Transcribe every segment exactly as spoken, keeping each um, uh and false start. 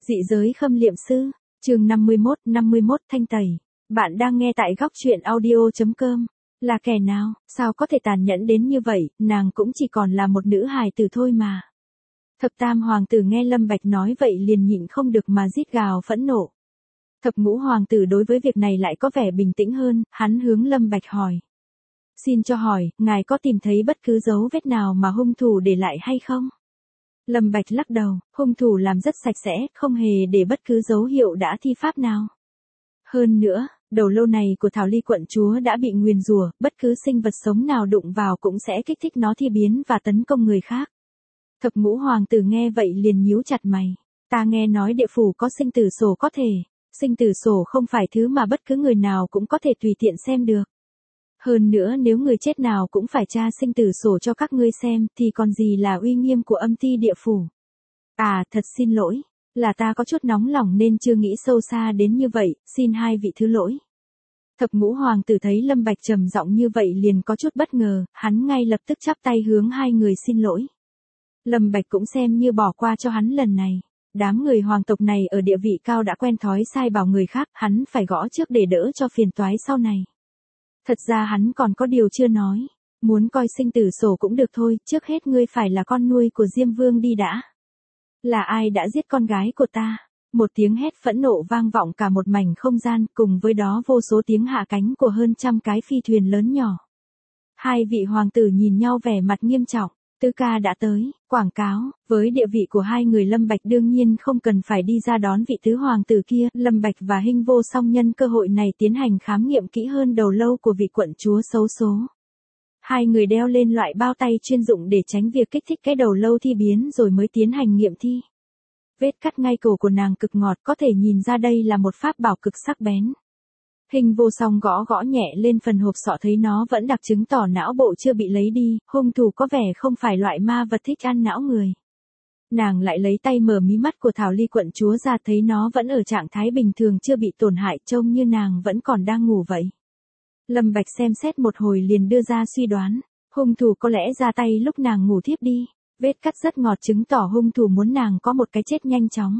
Dị giới khâm liệm sư, chương năm mươi mốt, năm mươi mốt thanh tẩy. Bạn đang nghe tại góc truyện audio.com. Là kẻ nào, sao có thể tàn nhẫn đến như vậy, nàng cũng chỉ còn là một nữ hài tử thôi mà. Thập tam hoàng tử nghe Lâm Bạch nói vậy liền nhịn không được mà rít gào phẫn nộ. Thập ngũ hoàng tử đối với việc này lại có vẻ bình tĩnh hơn, hắn hướng Lâm Bạch hỏi. Xin cho hỏi, ngài có tìm thấy bất cứ dấu vết nào mà hung thủ để lại hay không? Lâm Bạch lắc đầu, hung thủ làm rất sạch sẽ, không hề để bất cứ dấu hiệu đã thi pháp nào. Hơn nữa, đầu lâu này của Thảo Ly quận chúa đã bị nguyền rủa, bất cứ sinh vật sống nào đụng vào cũng sẽ kích thích nó thi biến và tấn công người khác. Thập ngũ hoàng tử nghe vậy liền nhíu chặt mày. Ta nghe nói địa phủ có sinh tử sổ có thể. Sinh tử sổ không phải thứ mà bất cứ người nào cũng có thể tùy tiện xem được. Hơn nữa nếu người chết nào cũng phải tra sinh tử sổ cho các ngươi xem thì còn gì là uy nghiêm của âm ty địa phủ. À, thật xin lỗi, là ta có chút nóng lòng nên chưa nghĩ sâu xa đến như vậy, xin hai vị thứ lỗi. Thập ngũ hoàng tử thấy Lâm Bạch trầm giọng như vậy liền có chút bất ngờ, hắn ngay lập tức chắp tay hướng hai người xin lỗi. Lâm Bạch cũng xem như bỏ qua cho hắn lần này. Đám người hoàng tộc này ở địa vị cao đã quen thói sai bảo người khác, hắn phải gõ trước để đỡ cho phiền toái sau này. Thật ra hắn còn có điều chưa nói, muốn coi sinh tử sổ cũng được thôi, trước hết ngươi phải là con nuôi của Diêm Vương đi đã. Là ai đã giết con gái của ta? Một tiếng hét phẫn nộ vang vọng cả một mảnh không gian, cùng với đó vô số tiếng hạ cánh của hơn trăm cái phi thuyền lớn nhỏ. Hai vị hoàng tử nhìn nhau vẻ mặt nghiêm trọng. Tứ ca đã tới, quảng cáo, với địa vị của hai người Lâm Bạch đương nhiên không cần phải đi ra đón vị tứ hoàng tử kia, Lâm Bạch và Hinh Vô Song nhân cơ hội này tiến hành khám nghiệm kỹ hơn đầu lâu của vị quận chúa xấu số. Hai người đeo lên loại bao tay chuyên dụng để tránh việc kích thích cái đầu lâu thi biến rồi mới tiến hành nghiệm thi. Vết cắt ngay cổ của nàng cực ngọt, có thể nhìn ra đây là một pháp bảo cực sắc bén. Hình Vô Song gõ gõ nhẹ lên phần hộp sọ thấy nó vẫn đặc chứng tỏ não bộ chưa bị lấy đi, hung thủ có vẻ không phải loại ma vật thích ăn não người. Nàng lại lấy tay mở mí mắt của Thảo Ly quận chúa ra thấy nó vẫn ở trạng thái bình thường chưa bị tổn hại, trông như nàng vẫn còn đang ngủ vậy. Lâm Bạch xem xét một hồi liền đưa ra suy đoán, hung thủ có lẽ ra tay lúc nàng ngủ thiếp đi, vết cắt rất ngọt chứng tỏ hung thủ muốn nàng có một cái chết nhanh chóng.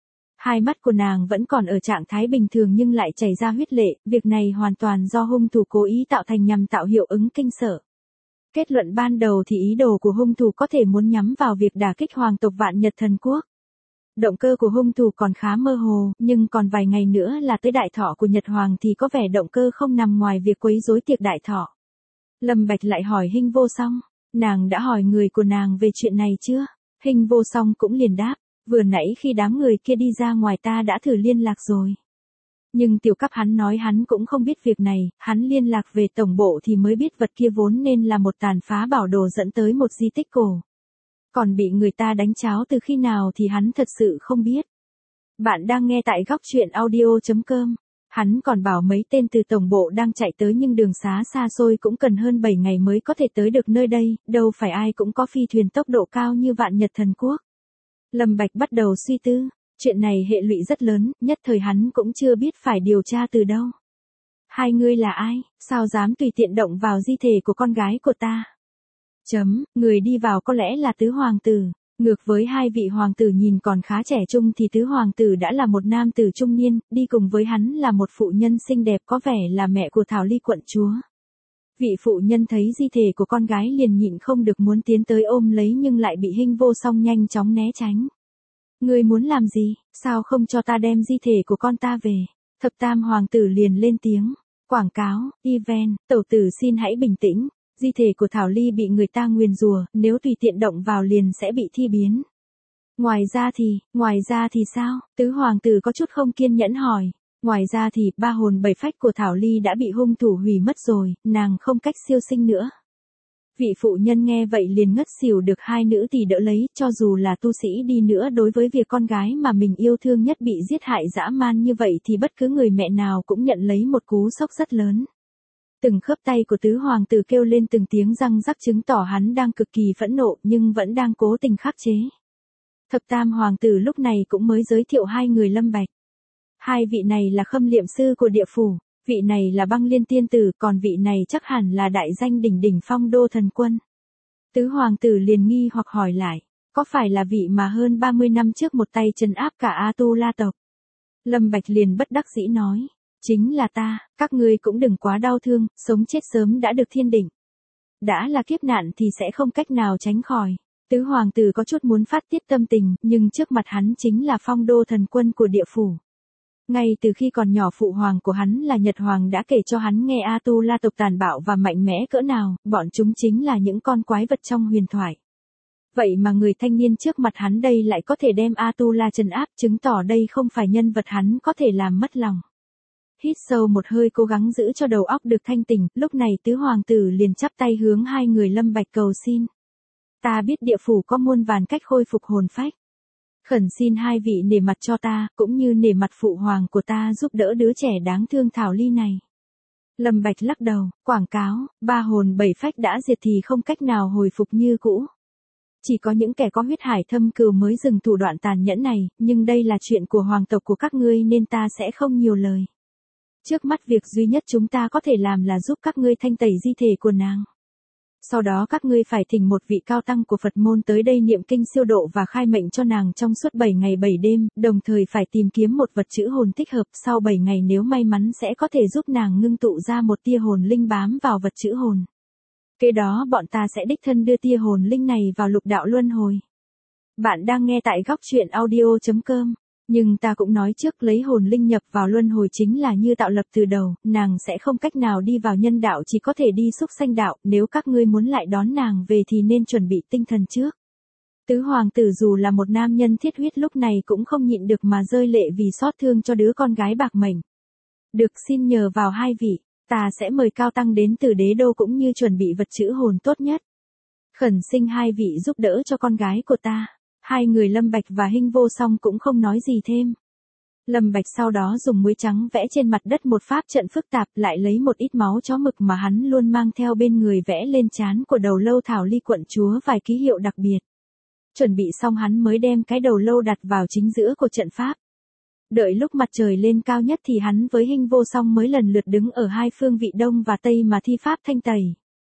Hai mắt của nàng vẫn còn ở trạng thái bình thường nhưng lại chảy ra huyết lệ, việc này hoàn toàn do hung thủ cố ý tạo thành nhằm tạo hiệu ứng kinh sợ. Kết luận ban đầu thì ý đồ của hung thủ có thể muốn nhắm vào việc đả kích hoàng tộc Vạn Nhật Thần Quốc. Động cơ của hung thủ còn khá mơ hồ, nhưng còn vài ngày nữa là tới đại thọ của Nhật Hoàng thì có vẻ động cơ không nằm ngoài việc quấy rối tiệc đại thọ. Lâm Bạch lại hỏi Hinh Vô Song, nàng đã hỏi người của nàng về chuyện này chưa? Hinh Vô Song cũng liền đáp. Vừa nãy khi đám người kia đi ra ngoài ta đã thử liên lạc rồi. Nhưng tiểu cấp hắn nói hắn cũng không biết việc này, hắn liên lạc về tổng bộ thì mới biết vật kia vốn nên là một tàn phá bảo đồ dẫn tới một di tích cổ. Còn bị người ta đánh cháo từ khi nào thì hắn thật sự không biết. Bạn đang nghe tại góc truyện audio.com. Hắn còn bảo mấy tên từ tổng bộ đang chạy tới nhưng đường xá xa xôi cũng cần hơn bảy ngày mới có thể tới được nơi đây, đâu phải ai cũng có phi thuyền tốc độ cao như Vạn Nhật Thần Quốc. Lâm Bạch bắt đầu suy tư, chuyện này hệ lụy rất lớn, nhất thời hắn cũng chưa biết phải điều tra từ đâu. Hai ngươi là ai, sao dám tùy tiện động vào di thể của con gái của ta? Chấm, người đi vào có lẽ là tứ hoàng tử, ngược với hai vị hoàng tử nhìn còn khá trẻ trung thì tứ hoàng tử đã là một nam tử trung niên, đi cùng với hắn là một phụ nhân xinh đẹp có vẻ là mẹ của Thảo Ly quận chúa. Vị phụ nhân thấy di thể của con gái liền nhịn không được muốn tiến tới ôm lấy nhưng lại bị Hinh Vô Song nhanh chóng né tránh. Ngươi muốn làm gì, sao không cho ta đem di thể của con ta về? Thập tam hoàng tử liền lên tiếng, quảng cáo, event, tẩu tử xin hãy bình tĩnh, di thể của Thảo Ly bị người ta nguyền rủa, nếu tùy tiện động vào liền sẽ bị thi biến. Ngoài ra thì, ngoài ra thì sao? Tứ hoàng tử có chút không kiên nhẫn hỏi. Ngoài ra thì, ba hồn bảy phách của Thảo Ly đã bị hung thủ hủy mất rồi, nàng không cách siêu sinh nữa. Vị phụ nhân nghe vậy liền ngất xỉu được hai nữ thì đỡ lấy, cho dù là tu sĩ đi nữa đối với việc con gái mà mình yêu thương nhất bị giết hại dã man như vậy thì bất cứ người mẹ nào cũng nhận lấy một cú sốc rất lớn. Từng khớp tay của tứ hoàng tử kêu lên từng tiếng răng rắc chứng tỏ hắn đang cực kỳ phẫn nộ nhưng vẫn đang cố tình khắc chế. Thập tam hoàng tử lúc này cũng mới giới thiệu hai người Lâm Bạch. Hai vị này là khâm liệm sư của địa phủ, vị này là Băng Liên tiên tử, còn vị này chắc hẳn là đại danh đỉnh đỉnh Phong Đô thần quân. Tứ hoàng tử liền nghi hoặc hỏi lại, Có phải là vị mà hơn ba mươi năm trước một tay trấn áp cả A Tu La tộc? Lâm Bạch liền bất đắc dĩ nói. Chính là ta, các ngươi cũng đừng quá đau thương, sống chết sớm đã được thiên định. Đã là kiếp nạn thì sẽ không cách nào tránh khỏi. Tứ hoàng tử có chút muốn phát tiết tâm tình, nhưng trước mặt hắn chính là phong đô thần quân của địa phủ. Ngay từ khi còn nhỏ phụ hoàng của hắn là Nhật Hoàng đã kể cho hắn nghe A Tu La tộc tàn bạo và mạnh mẽ cỡ nào, bọn chúng chính là những con quái vật trong huyền thoại. Vậy mà người thanh niên trước mặt hắn đây lại có thể đem A Tu La trấn áp, chứng tỏ đây không phải nhân vật hắn có thể làm mất lòng. Hít sâu một hơi cố gắng giữ cho đầu óc được thanh tỉnh, lúc này tứ hoàng tử liền chắp tay hướng hai người Lâm Bạch cầu xin. Ta biết địa phủ có muôn vàn cách khôi phục hồn phách. Khẩn xin hai vị nể mặt cho ta, cũng như nể mặt phụ hoàng của ta giúp đỡ đứa trẻ đáng thương Thảo Ly này. Lâm Bạch lắc đầu, quảng cáo, ba hồn bảy phách đã diệt thì không cách nào hồi phục như cũ. Chỉ có những kẻ có huyết hải thâm cừu mới dừng thủ đoạn tàn nhẫn này, nhưng đây là chuyện của hoàng tộc của các ngươi nên ta sẽ không nhiều lời. Trước mắt việc duy nhất chúng ta có thể làm là giúp các ngươi thanh tẩy di thể của nàng. Sau đó các ngươi phải thỉnh một vị cao tăng của Phật môn tới đây niệm kinh siêu độ và khai mệnh cho nàng trong suốt bảy ngày bảy đêm, đồng thời phải tìm kiếm một vật chữ hồn thích hợp, sau bảy ngày nếu may mắn sẽ có thể giúp nàng ngưng tụ ra một tia hồn linh bám vào vật chữ hồn. Kế đó bọn ta sẽ đích thân đưa tia hồn linh này vào lục đạo luân hồi. Bạn đang nghe tại góc truyện audio chấm com. Nhưng ta cũng nói trước, lấy hồn linh nhập vào luân hồi chính là như tạo lập từ đầu, nàng sẽ không cách nào đi vào nhân đạo, chỉ có thể đi xúc sanh đạo, nếu các ngươi muốn lại đón nàng về thì nên chuẩn bị tinh thần trước. Tứ hoàng tử dù là một nam nhân thiết huyết lúc này cũng không nhịn được mà rơi lệ vì xót thương cho đứa con gái bạc mệnh. Được, xin nhờ vào hai vị, ta sẽ mời cao tăng đến từ đế đô cũng như chuẩn bị vật chữ hồn tốt nhất. Khẩn xin hai vị giúp đỡ cho con gái của ta. Hai người Lâm Bạch và Hinh Vô Song cũng không nói gì thêm. Lâm Bạch sau đó dùng muối trắng vẽ trên mặt đất một pháp trận phức tạp, lại lấy một ít máu chó mực mà hắn luôn mang theo bên người vẽ lên trán của đầu lâu Thảo Ly quận chúa vài ký hiệu đặc biệt. Chuẩn bị xong hắn mới đem cái đầu lâu đặt vào chính giữa của trận pháp. Đợi lúc mặt trời lên cao nhất thì hắn với Hinh Vô Song mới lần lượt đứng ở hai phương vị đông và tây mà thi pháp thanh tẩy.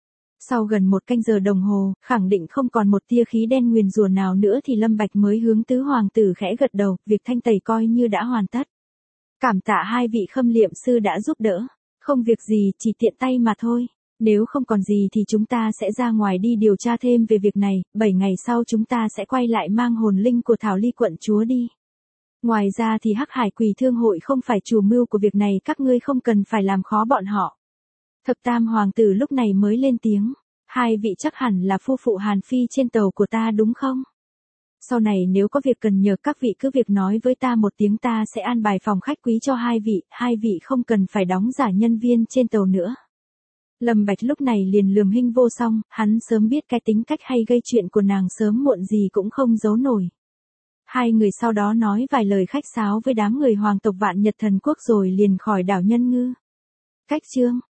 Sau gần một canh giờ đồng hồ, khẳng định không còn một tia khí đen nguyền rủa nào nữa thì Lâm Bạch mới hướng tứ hoàng tử khẽ gật đầu, việc thanh tẩy coi như đã hoàn tất. Cảm tạ hai vị khâm liệm sư đã giúp đỡ. Không việc gì, chỉ tiện tay mà thôi. Nếu không còn gì thì chúng ta sẽ ra ngoài đi điều tra thêm về việc này, bảy ngày sau chúng ta sẽ quay lại mang hồn linh của Thảo Ly quận chúa đi. Ngoài ra thì Hắc Hải Quỷ Thương hội không phải chủ mưu của việc này, các ngươi không cần phải làm khó bọn họ. Thập tam hoàng tử lúc này mới lên tiếng. Hai vị chắc hẳn là phu phụ Hàn Phi trên tàu của ta đúng không? Sau này nếu có việc cần nhờ các vị cứ việc nói với ta một tiếng, ta sẽ an bài phòng khách quý cho hai vị, hai vị không cần phải đóng giả nhân viên trên tàu nữa. Lâm Bạch lúc này liền lườm Hinh Vô Song, hắn sớm biết cái tính cách hay gây chuyện của nàng sớm muộn gì cũng không giấu nổi. Hai người sau đó nói vài lời khách sáo với đám người hoàng tộc Vạn Nhật Thần Quốc rồi liền khỏi đảo Nhân Ngư. Cách chương